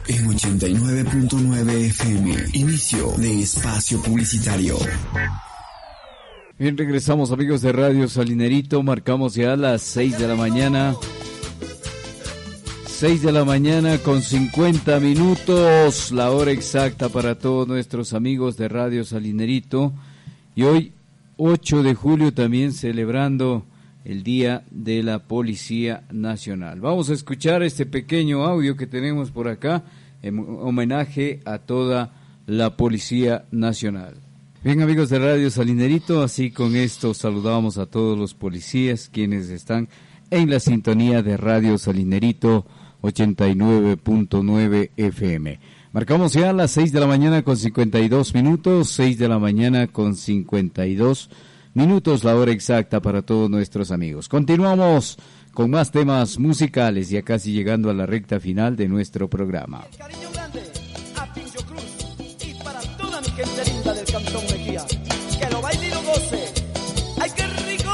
En 89.9 FM, inicio de espacio publicitario. Bien, regresamos amigos de Radio Salinerito, marcamos ya las 6 de la mañana. 6 de la mañana con 50 minutos, la hora exacta para todos nuestros amigos de Radio Salinerito. Y hoy, 8 de julio, también celebrando el Día de la Policía Nacional. Vamos a escuchar este pequeño audio que tenemos por acá en homenaje a toda la Policía Nacional. Bien amigos de Radio Salinerito, así con esto saludamos a todos los policías quienes están en la sintonía de Radio Salinerito 89.9 FM. Marcamos ya las 6 de la mañana con 52 minutos, 6 de la mañana con 52 minutos, la hora exacta para todos nuestros amigos. Continuamos con más temas musicales, ya casi llegando a la recta final de nuestro programa. El cariño grande a Pincho Cruz y para toda mi gente linda del Cantón Mejía, que lo baile y lo goce. ¡Ay, qué rico!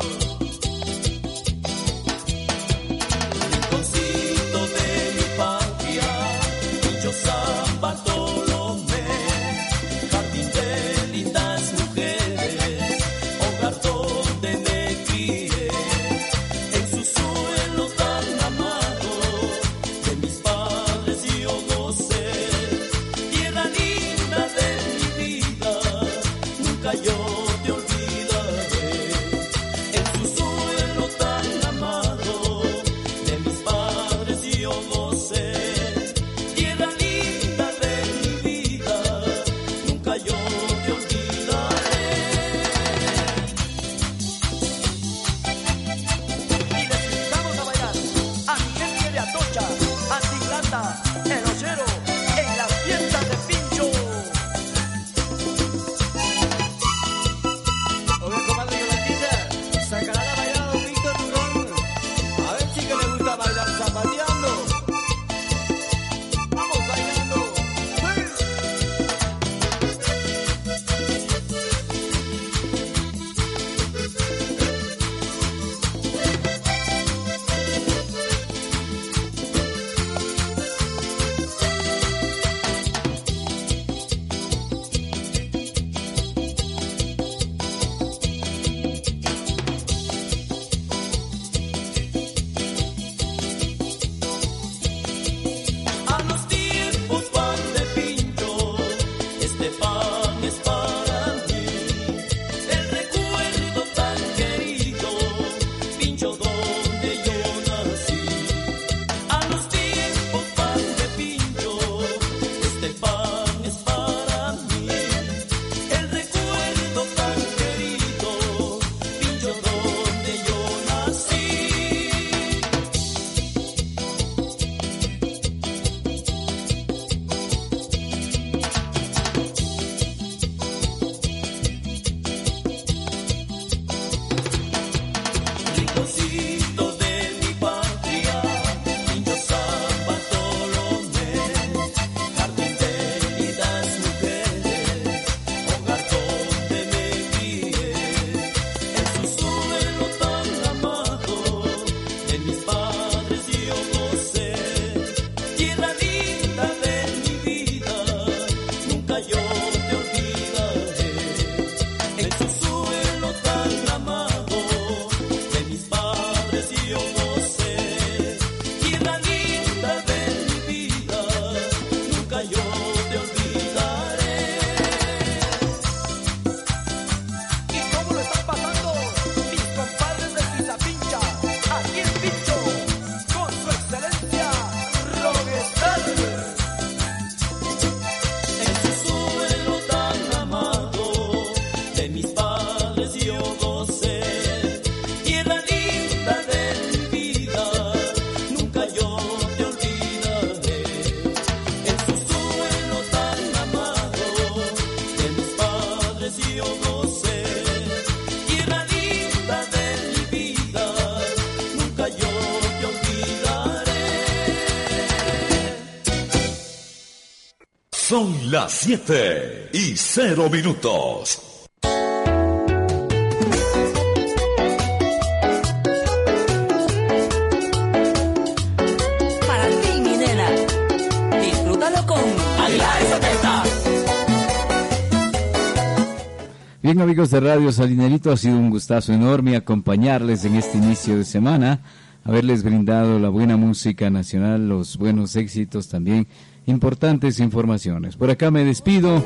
Rinconcito de mi patria, Pincho San Bartolomé, jardín de lindas mujeres, hogar donde me crié, en su suelo tan amado, de mis padres yo gocé, tierra linda de mi vida, nunca yo te olvidaré, en su suelo tan amado, de mis padres yo gocé, tierra linda de mi vida, nunca yo te olvidaré. Y les invitamos a bailar a mi gente de Atocha, Antiglanda, El Ochero, en las fiestas de Pincho. Oye, comadre Yolandita, sacará la bailar a Don Víctor Turón. A ver si que le gusta bailar zapateando. Vamos bailando. ¡Sí! A los tiempos van de Pincho, este pan es para mí, el recuerdo tan querido, Pincho donde yo nací. A los tiempos van de Pincho, este pan es para mí, el recuerdo tan querido, Pincho donde yo nací. Rinconcito de mi patria, Pincho San Bartolomé, jardín de lindas mujeres, hogar donde me crié, en su suelo tan amado, de mis padres yo gocé, tierra linda de mi vida, nunca yo te olvidaré, en su suelo tan amado, de mis padres yo gocé, tierra linda de mi vida, nunca yo te olvidaré. ¿Y cómo lo están pasando mis compadres de Pisapincha, aquí en Pincho, con su excelencia Roguestal? En su suelo tan amado, de mis padres yo gocé, tierra linda de mi vida, nunca yo te olvidaré. En su suelo tan amado, de mis padres yo gocé, tierra linda de mi vida, nunca yo te olvidaré. Son las 7:00. Para ti, mi nena, y Bien, amigos de Radio Salinerito, ha sido un gustazo enorme acompañarles en este inicio de semana, haberles brindado la buena música nacional, los buenos éxitos también, importantes informaciones. Por acá me despido,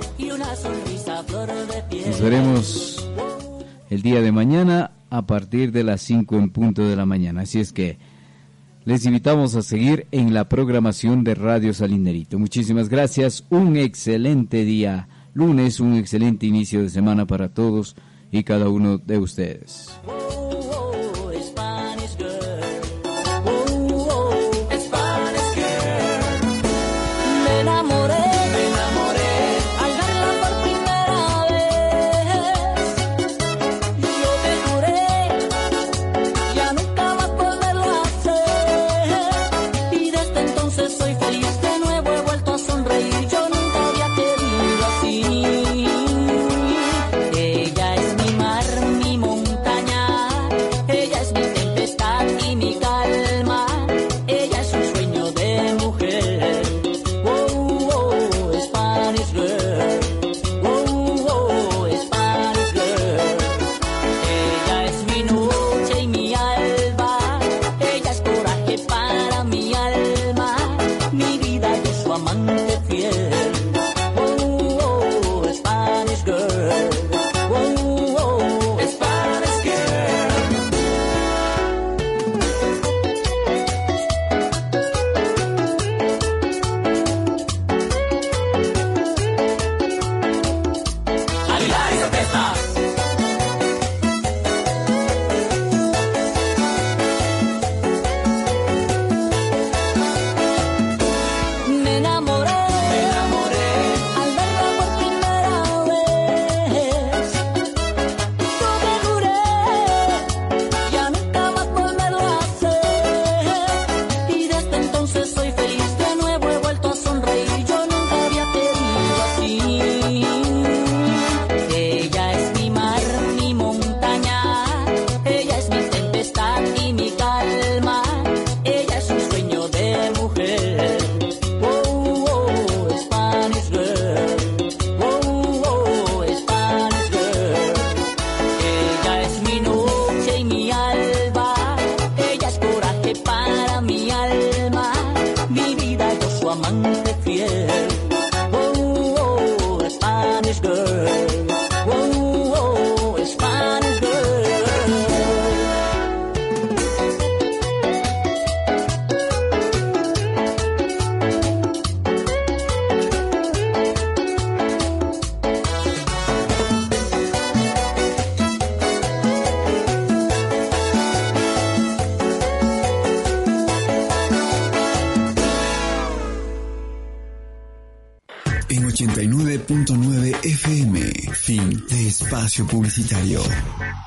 nos veremos el día de mañana a partir de las 5 en punto de la mañana, así es que les invitamos a seguir en la programación de Radio Salinerito. Muchísimas gracias, un excelente día. Lunes, un excelente inicio de semana para todos y cada uno de ustedes. En 89.9 FM, fin de espacio publicitario.